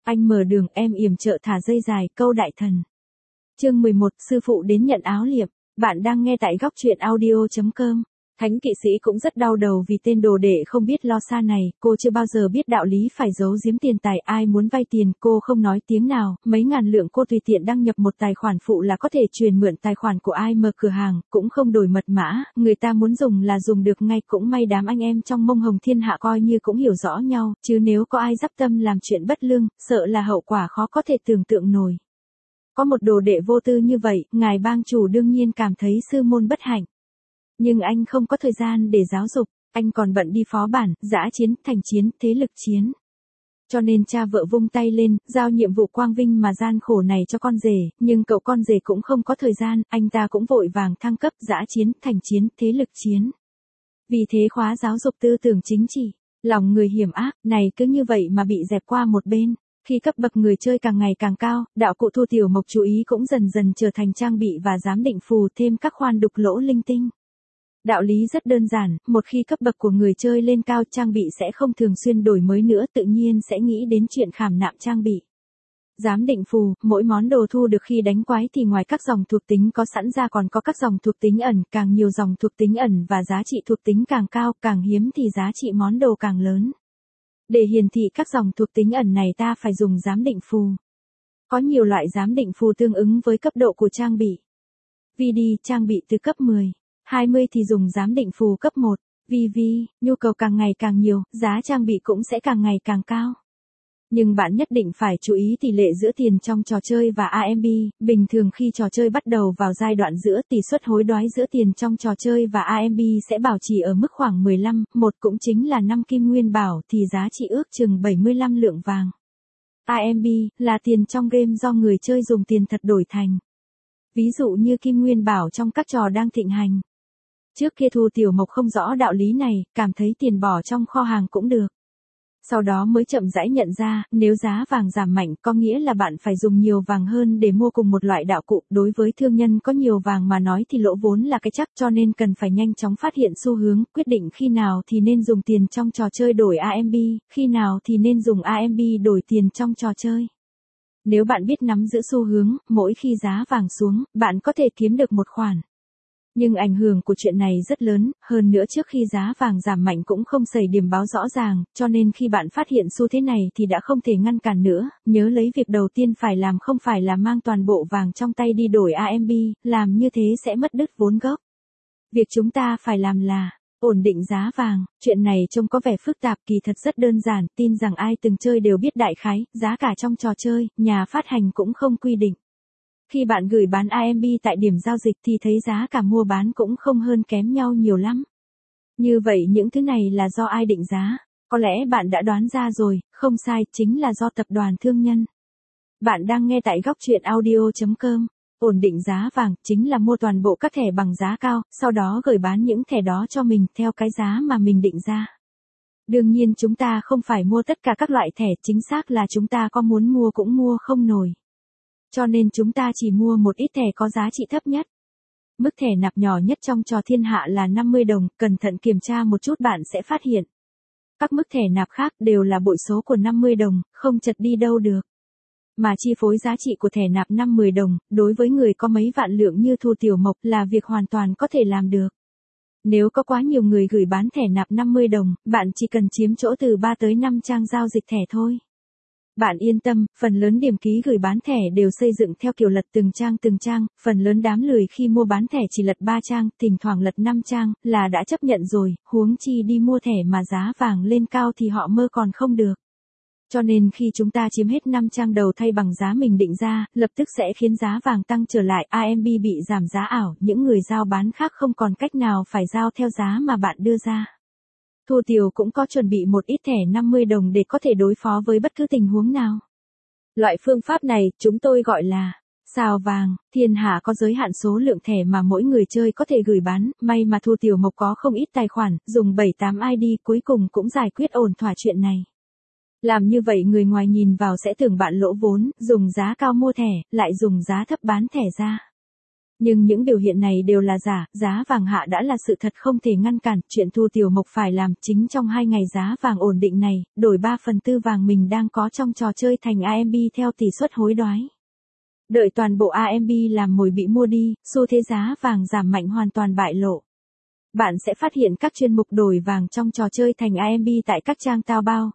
Anh mở đường, em yểm trợ thả dây dài, câu đại thần. Chương 11, sư phụ đến nhận áo liệm. Bạn đang nghe tại góc truyện audio.com. Thánh kỵ sĩ cũng rất đau đầu vì tên đồ đệ không biết lo xa này, cô chưa bao giờ biết đạo lý phải giấu giếm tiền tài, ai muốn vay tiền cô không nói tiếng nào, mấy ngàn lượng cô tùy tiện đăng nhập một tài khoản phụ là có thể truyền mượn tài khoản của ai mở cửa hàng, cũng không đổi mật mã, người ta muốn dùng là dùng được ngay, cũng may đám anh em trong mông hồng thiên hạ coi như cũng hiểu rõ nhau, chứ nếu có ai dắp tâm làm chuyện bất lương, sợ là hậu quả khó có thể tưởng tượng nổi. Có một đồ đệ vô tư như vậy, ngài bang chủ đương nhiên cảm thấy sư môn bất hạnh. Nhưng anh không có thời gian để giáo dục, anh còn bận đi phó bản, dã chiến, thành chiến, thế lực chiến. Cho nên cha vợ vung tay lên, giao nhiệm vụ quang vinh mà gian khổ này cho con rể, nhưng cậu con rể cũng không có thời gian, anh ta cũng vội vàng thăng cấp, dã chiến, thành chiến, thế lực chiến. Vì thế khóa giáo dục tư tưởng chính trị, lòng người hiểm ác, này cứ như vậy mà bị dẹp qua một bên. Khi cấp bậc người chơi càng ngày càng cao, đạo cụ Thu Tiểu Mộc chú ý cũng dần dần trở thành trang bị và giám định phù thêm các khoan đục lỗ linh tinh. Đạo lý rất đơn giản, một khi cấp bậc của người chơi lên cao trang bị sẽ không thường xuyên đổi mới nữa, tự nhiên sẽ nghĩ đến chuyện khảm nạm trang bị. Giám định phù, mỗi món đồ thu được khi đánh quái thì ngoài các dòng thuộc tính có sẵn ra còn có các dòng thuộc tính ẩn, càng nhiều dòng thuộc tính ẩn và giá trị thuộc tính càng cao, càng hiếm thì giá trị món đồ càng lớn. Để hiển thị các dòng thuộc tính ẩn này ta phải dùng giám định phù. Có nhiều loại giám định phù tương ứng với cấp độ của trang bị. VD trang bị từ cấp 10. 20 thì dùng giám định phù cấp 1, VV, nhu cầu càng ngày càng nhiều, giá trang bị cũng sẽ càng ngày càng cao. Nhưng bạn nhất định phải chú ý tỷ lệ giữa tiền trong trò chơi và AMB, bình thường khi trò chơi bắt đầu vào giai đoạn giữa tỷ suất hối đoái giữa tiền trong trò chơi và AMB sẽ bảo trì ở mức khoảng 15, một cũng chính là 5 kim nguyên bảo thì giá trị ước chừng 75 lượng vàng. AMB là tiền trong game do người chơi dùng tiền thật đổi thành. Ví dụ như kim nguyên bảo trong các trò đang thịnh hành. Trước kia Thu Tiểu Mộc không rõ đạo lý này, cảm thấy tiền bỏ trong kho hàng cũng được. Sau đó mới chậm rãi nhận ra, nếu giá vàng giảm mạnh có nghĩa là bạn phải dùng nhiều vàng hơn để mua cùng một loại đạo cụ. Đối với thương nhân có nhiều vàng mà nói thì lỗ vốn là cái chắc, cho nên cần phải nhanh chóng phát hiện xu hướng, quyết định khi nào thì nên dùng tiền trong trò chơi đổi AMB, khi nào thì nên dùng AMB đổi tiền trong trò chơi. Nếu bạn biết nắm giữ xu hướng, mỗi khi giá vàng xuống, bạn có thể kiếm được một khoản. Nhưng ảnh hưởng của chuyện này rất lớn, hơn nữa trước khi giá vàng giảm mạnh cũng không xảy điểm báo rõ ràng, cho nên khi bạn phát hiện xu thế này thì đã không thể ngăn cản nữa, nhớ lấy việc đầu tiên phải làm không phải là mang toàn bộ vàng trong tay đi đổi AMB, làm như thế sẽ mất đứt vốn gốc. Việc chúng ta phải làm là ổn định giá vàng, chuyện này trông có vẻ phức tạp kỳ thật rất đơn giản, tin rằng ai từng chơi đều biết đại khái, giá cả trong trò chơi, nhà phát hành cũng không quy định. Khi bạn gửi bán AMB tại điểm giao dịch thì thấy giá cả mua bán cũng không hơn kém nhau nhiều lắm. Như vậy những thứ này là do ai định giá? Có lẽ bạn đã đoán ra rồi, không sai, chính là do tập đoàn thương nhân. Bạn đang nghe tại góc truyện audio.com. Ổn định giá vàng chính là mua toàn bộ các thẻ bằng giá cao, sau đó gửi bán những thẻ đó cho mình theo cái giá mà mình định ra. Đương nhiên chúng ta không phải mua tất cả các loại thẻ, chính xác là chúng ta có muốn mua cũng mua không nổi. Cho nên chúng ta chỉ mua một ít thẻ có giá trị thấp nhất. Mức thẻ nạp nhỏ nhất trong trò thiên hạ là 50 đồng, cẩn thận kiểm tra một chút bạn sẽ phát hiện. Các mức thẻ nạp khác đều là bội số của 50 đồng, không chật đi đâu được. Mà chi phối giá trị của thẻ nạp 50 đồng, đối với người có mấy vạn lượng như Thu Tiểu Mộc là việc hoàn toàn có thể làm được. Nếu có quá nhiều người gửi bán thẻ nạp 50 đồng, bạn chỉ cần chiếm chỗ từ 3 tới 5 trang giao dịch thẻ thôi. Bạn yên tâm, phần lớn điểm ký gửi bán thẻ đều xây dựng theo kiểu lật từng trang, phần lớn đám lười khi mua bán thẻ chỉ lật 3 trang, thỉnh thoảng lật 5 trang, là đã chấp nhận rồi, huống chi đi mua thẻ mà giá vàng lên cao thì họ mơ còn không được. Cho nên khi chúng ta chiếm hết 5 trang đầu thay bằng giá mình định ra, lập tức sẽ khiến giá vàng tăng trở lại, AMB bị giảm giá ảo, những người giao bán khác không còn cách nào phải giao theo giá mà bạn đưa ra. Thu Tiểu cũng có chuẩn bị một ít thẻ 50 đồng để có thể đối phó với bất cứ tình huống nào. Loại phương pháp này, chúng tôi gọi là sào vàng, thiên hạ có giới hạn số lượng thẻ mà mỗi người chơi có thể gửi bán, may mà Thu Tiểu Mộc có không ít tài khoản, dùng 7-8 ID cuối cùng cũng giải quyết ổn thỏa chuyện này. Làm như vậy người ngoài nhìn vào sẽ tưởng bạn lỗ vốn, dùng giá cao mua thẻ, lại dùng giá thấp bán thẻ ra. Nhưng những biểu hiện này đều là giả, giá vàng hạ đã là sự thật không thể ngăn cản, chuyện Thu Tiểu Mộc phải làm chính trong 2 ngày giá vàng ổn định này, đổi 3/4 vàng mình đang có trong trò chơi thành AMB theo tỷ suất hối đoái. Đợi toàn bộ AMB làm mồi bị mua đi, xu thế giá vàng giảm mạnh hoàn toàn bại lộ. Bạn sẽ phát hiện các chuyên mục đổi vàng trong trò chơi thành AMB tại các trang Taobao,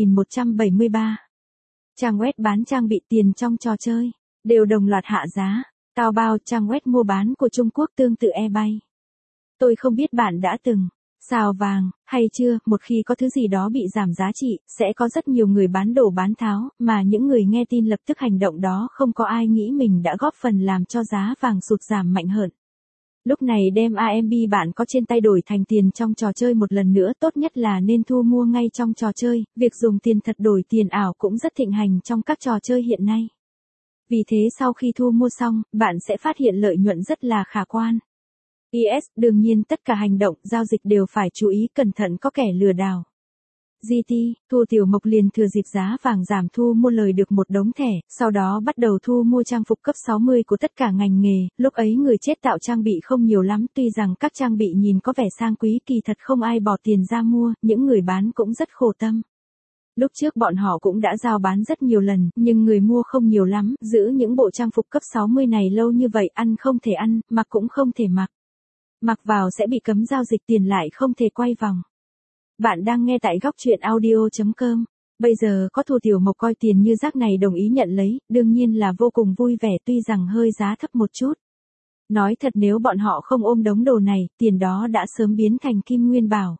5173. Trang web bán trang bị tiền trong trò chơi, đều đồng loạt hạ giá. Taobao, trang web mua bán của Trung Quốc tương tự eBay. Tôi không biết bạn đã từng sào vàng, hay chưa, một khi có thứ gì đó bị giảm giá trị, sẽ có rất nhiều người bán đổ bán tháo, mà những người nghe tin lập tức hành động đó không có ai nghĩ mình đã góp phần làm cho giá vàng sụt giảm mạnh hơn. Lúc này đem AMB bạn có trên tay đổi thành tiền trong trò chơi một lần nữa, tốt nhất là nên thu mua ngay trong trò chơi, việc dùng tiền thật đổi tiền ảo cũng rất thịnh hành trong các trò chơi hiện nay. Vì thế sau khi thu mua xong, bạn sẽ phát hiện lợi nhuận rất là khả quan. PS, đương nhiên tất cả hành động, giao dịch đều phải chú ý cẩn thận có kẻ lừa đảo. GT, Thu Tiểu Mộc liền thừa dịp giá vàng giảm thu mua lời được một đống thẻ, sau đó bắt đầu thu mua trang phục cấp 60 của tất cả ngành nghề, lúc ấy người chết tạo trang bị không nhiều lắm, tuy rằng các trang bị nhìn có vẻ sang quý kỳ thật không ai bỏ tiền ra mua, những người bán cũng rất khổ tâm. Lúc trước bọn họ cũng đã giao bán rất nhiều lần, nhưng người mua không nhiều lắm, giữ những bộ trang phục cấp 60 này lâu như vậy ăn không thể ăn, mặc cũng không thể mặc. Mặc vào sẽ bị cấm giao dịch tiền lại không thể quay vòng. Bạn đang nghe tại góc truyện audio.com. Bây giờ có Thu Tiểu Mộc coi tiền như rác này đồng ý nhận lấy, đương nhiên là vô cùng vui vẻ tuy rằng hơi giá thấp một chút. Nói thật nếu bọn họ không ôm đống đồ này, tiền đó đã sớm biến thành kim nguyên bảo.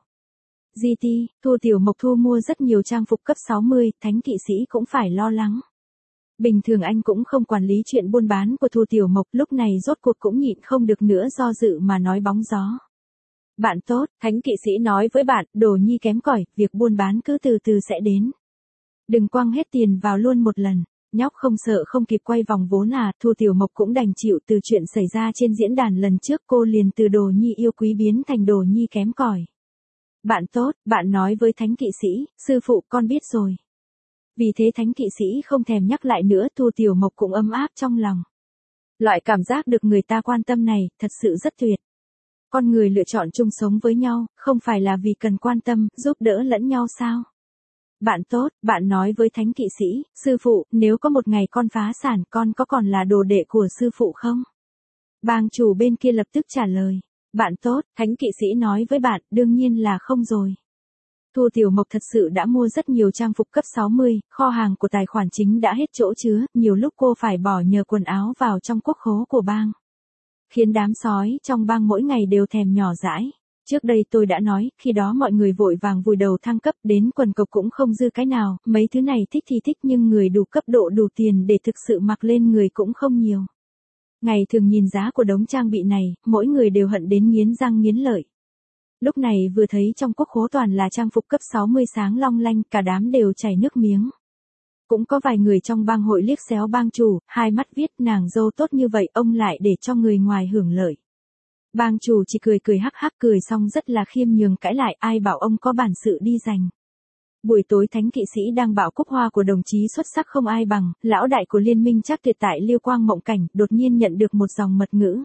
GT, Thu Tiểu Mộc thu mua rất nhiều trang phục cấp 60, thánh kỵ sĩ cũng phải lo lắng. Bình thường anh cũng không quản lý chuyện buôn bán của Thu Tiểu Mộc, lúc này rốt cuộc cũng nhịn không được nữa do dự mà nói bóng gió. Bạn tốt, thánh kỵ sĩ nói với bạn, đồ nhi kém cỏi, việc buôn bán cứ từ từ sẽ đến. Đừng quăng hết tiền vào luôn một lần. Nhóc không sợ không kịp quay vòng vốn à, Thu Tiểu Mộc cũng đành chịu từ chuyện xảy ra trên diễn đàn lần trước cô liền từ đồ nhi yêu quý biến thành đồ nhi kém cỏi. Bạn tốt, bạn nói với thánh kỵ sĩ, sư phụ con biết rồi. Vì thế thánh kỵ sĩ không thèm nhắc lại nữa, Thu Tiểu Mộc cũng ấm áp trong lòng. Loại cảm giác được người ta quan tâm này, thật sự rất tuyệt. Con người lựa chọn chung sống với nhau, không phải là vì cần quan tâm, giúp đỡ lẫn nhau sao? Bạn tốt, bạn nói với thánh kỵ sĩ, sư phụ, nếu có một ngày con phá sản, con có còn là đồ đệ của sư phụ không? Bang chủ bên kia lập tức trả lời. Bạn tốt, thánh kỵ sĩ nói với bạn, đương nhiên là không rồi. Thu Tiểu Mộc thật sự đã mua rất nhiều trang phục cấp 60, kho hàng của tài khoản chính đã hết chỗ chứa, nhiều lúc cô phải bỏ nhờ quần áo vào trong quốc khố của bang. Khiến đám sói trong bang mỗi ngày đều thèm nhỏ dãi. Trước đây tôi đã nói, khi đó mọi người vội vàng vùi đầu thăng cấp đến quần cộc cũng không dư cái nào, mấy thứ này thích thì thích nhưng người đủ cấp độ đủ tiền để thực sự mặc lên người cũng không nhiều. Ngày thường nhìn giá của đống trang bị này, mỗi người đều hận đến nghiến răng nghiến lợi. Lúc này vừa thấy trong quốc khố toàn là trang phục cấp 60 sáng long lanh, cả đám đều chảy nước miếng. Cũng có vài người trong bang hội liếc xéo bang chủ, hai mắt viết nàng dâu tốt như vậy ông lại để cho người ngoài hưởng lợi. Bang chủ chỉ cười cười hắc hắc cười xong rất là khiêm nhường cãi lại, ai bảo ông có bản sự đi giành. Buổi tối thánh kỵ sĩ đang bảo cúc hoa của đồng chí xuất sắc không ai bằng, lão đại của liên minh chắc tuyệt tại Liêu Quang Mộng Cảnh, đột nhiên nhận được một dòng mật ngữ.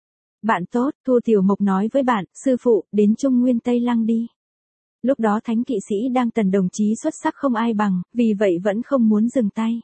Bạn tốt, Thu Tiểu Mộc nói với bạn, sư phụ, đến Trung Nguyên Tây Lăng đi. Lúc đó thánh kỵ sĩ đang tần đồng chí xuất sắc không ai bằng, vì vậy vẫn không muốn dừng tay.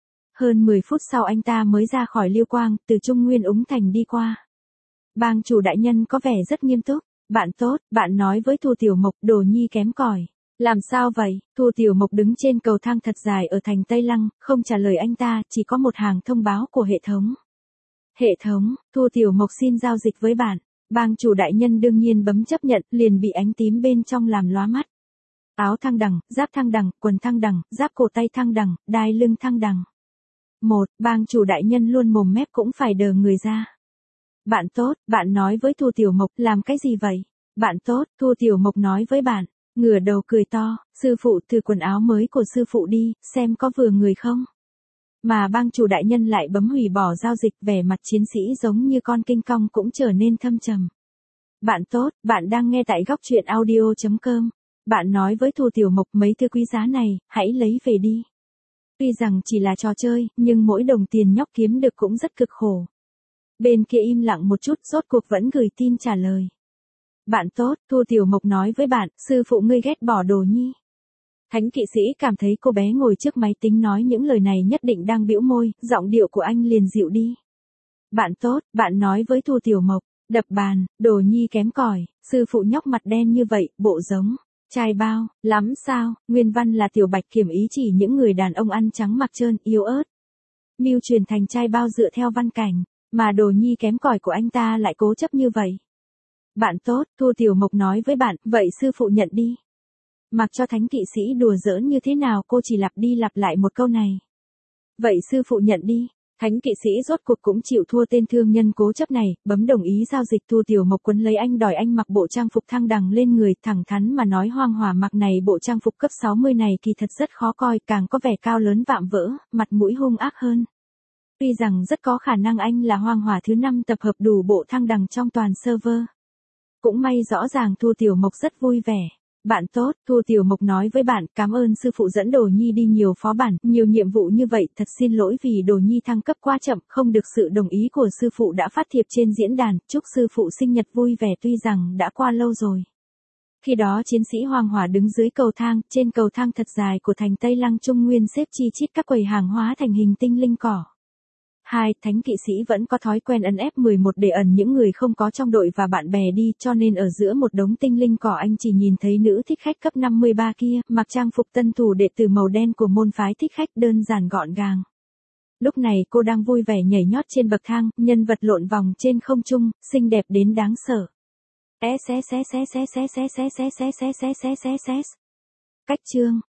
Hơn 10 phút sau anh ta mới ra khỏi Liêu Quang, từ Trung Nguyên Úng Thành đi qua. Bang chủ đại nhân có vẻ rất nghiêm túc. Bạn tốt, bạn nói với Thu Tiểu Mộc, đồ nhi kém cỏi. Làm sao vậy? Thu Tiểu Mộc đứng trên cầu thang thật dài ở thành Tây Lăng, không trả lời anh ta, chỉ có một hàng thông báo của hệ thống. Hệ thống, Thu Tiểu Mộc xin giao dịch với bạn. Bang chủ đại nhân đương nhiên bấm chấp nhận, liền bị ánh tím bên trong làm lóa mắt. Áo thăng đằng, giáp thăng đằng, quần thăng đằng, giáp cổ tay thăng đằng, đai lưng thăng đằng. Bang chủ đại nhân luôn mồm mép cũng phải đờ người ra. Bạn tốt, bạn nói với Thu Tiểu Mộc, làm cái gì vậy? Bạn tốt, Thu Tiểu Mộc nói với bạn, ngửa đầu cười to, sư phụ thử quần áo mới của sư phụ đi, xem có vừa người không? Mà bang chủ đại nhân lại bấm hủy bỏ giao dịch, vẻ mặt chiến sĩ giống như con kinh cong cũng trở nên thâm trầm. Bạn tốt, bạn đang nghe tại góc truyện audio.com. Bạn nói với Thu Tiểu Mộc mấy thứ quý giá này, hãy lấy về đi. Tuy rằng chỉ là trò chơi, nhưng mỗi đồng tiền nhóc kiếm được cũng rất cực khổ. Bên kia im lặng một chút, rốt cuộc vẫn gửi tin trả lời. Bạn tốt, Thu Tiểu Mộc nói với bạn, sư phụ ngươi ghét bỏ Đồ Nhi. Thánh kỵ sĩ cảm thấy cô bé ngồi trước máy tính nói những lời này nhất định đang bĩu môi, giọng điệu của anh liền dịu đi. Bạn tốt, bạn nói với Thu Tiểu Mộc, đập bàn, Đồ Nhi kém cỏi, sư phụ nhóc mặt đen như vậy, bộ giống trai bao, lắm sao? Nguyên văn là Tiểu Bạch Kiểm ý chỉ những người đàn ông ăn trắng mặc trơn, yếu ớt. Mưu truyền thành trai bao dựa theo văn cảnh, mà Đồ Nhi kém cỏi của anh ta lại cố chấp như vậy. Bạn tốt, Thu Tiểu Mộc nói với bạn, vậy sư phụ nhận đi. Mặc cho thánh kỵ sĩ đùa giỡn như thế nào cô chỉ lặp đi lặp lại một câu này. Vậy sư phụ nhận đi. Thánh kỵ sĩ rốt cuộc cũng chịu thua tên thương nhân cố chấp này, bấm đồng ý giao dịch. Thu Tiểu Mộc quấn lấy anh đòi anh mặc bộ trang phục thăng đằng lên người, thẳng thắn mà nói Hoang Hỏa mặc này bộ trang phục cấp 60 này kỳ thật rất khó coi, càng có vẻ cao lớn vạm vỡ, mặt mũi hung ác hơn. Tuy rằng rất có khả năng anh là Hoang Hỏa thứ 5 tập hợp đủ bộ thăng đằng trong toàn server. Cũng may rõ ràng Thu Tiểu Mộc rất vui vẻ. Bạn tốt, Thu Tiểu Mộc nói với bạn, cảm ơn sư phụ dẫn Đồ Nhi đi nhiều phó bản, nhiều nhiệm vụ như vậy, thật xin lỗi vì Đồ Nhi thăng cấp quá chậm, không được sự đồng ý của sư phụ đã phát thiệp trên diễn đàn, chúc sư phụ sinh nhật vui vẻ tuy rằng đã qua lâu rồi. Khi đó chiến sĩ Hoang Hỏa đứng dưới cầu thang, trên cầu thang thật dài của thành Tây Lăng Trung Nguyên xếp chi chít các quầy hàng hóa thành hình tinh linh cỏ. 2. Thánh kỵ sĩ vẫn có thói quen ấn F11 để ẩn những người không có trong đội và bạn bè đi, cho nên ở giữa một đống tinh linh cỏ anh chỉ nhìn thấy nữ thích khách cấp 53 kia, mặc trang phục tân thủ đệ tử màu đen của môn phái thích khách đơn giản gọn gàng. Lúc này cô đang vui vẻ nhảy nhót trên bậc thang, nhân vật lộn vòng trên không trung, xinh đẹp đến đáng sợ. Cách chương